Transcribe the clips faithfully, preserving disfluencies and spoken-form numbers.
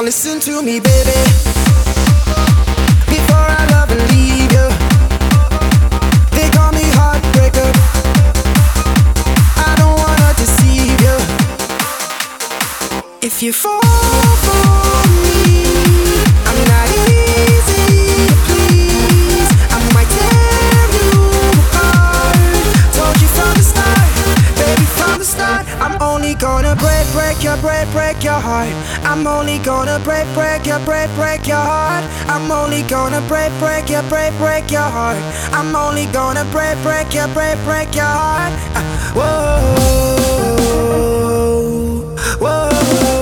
listen to me, baby. Before I love and leave you, they call me heartbreaker. I don't wanna deceive you. If you fall for me, I'm not easy to please. I might tear you apart. Told you from the start, baby, from the start. I'm only gonna break, break your, break, break your heart. I'm only gonna break, break your, break, break your heart. I'm only gonna break, break your, break, break your heart. I'm only gonna break, break your, break, break your heart. Uh, whoa, whoa.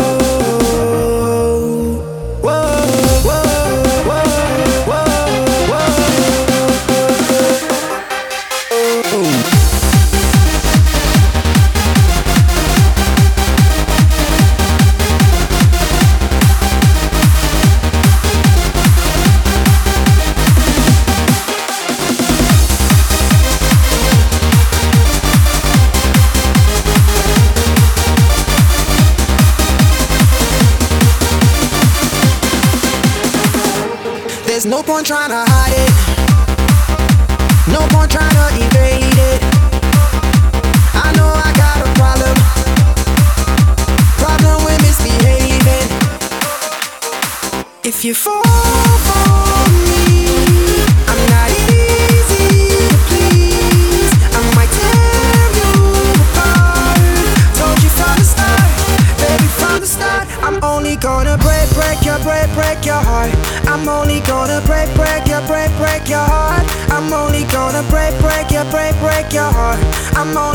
There's no point trying to hide it, no point trying to evade it. I know I got a problem, problem with misbehaving. If you fall for me, I'm not easy to please. I might tear you apart. Told you from the start, baby, from the start. I'm only gonna break, break your, break, break your heart. I'm only gonna break, break your, break, break your heart. I'm only gonna break, break your, break, break your heart. I'm only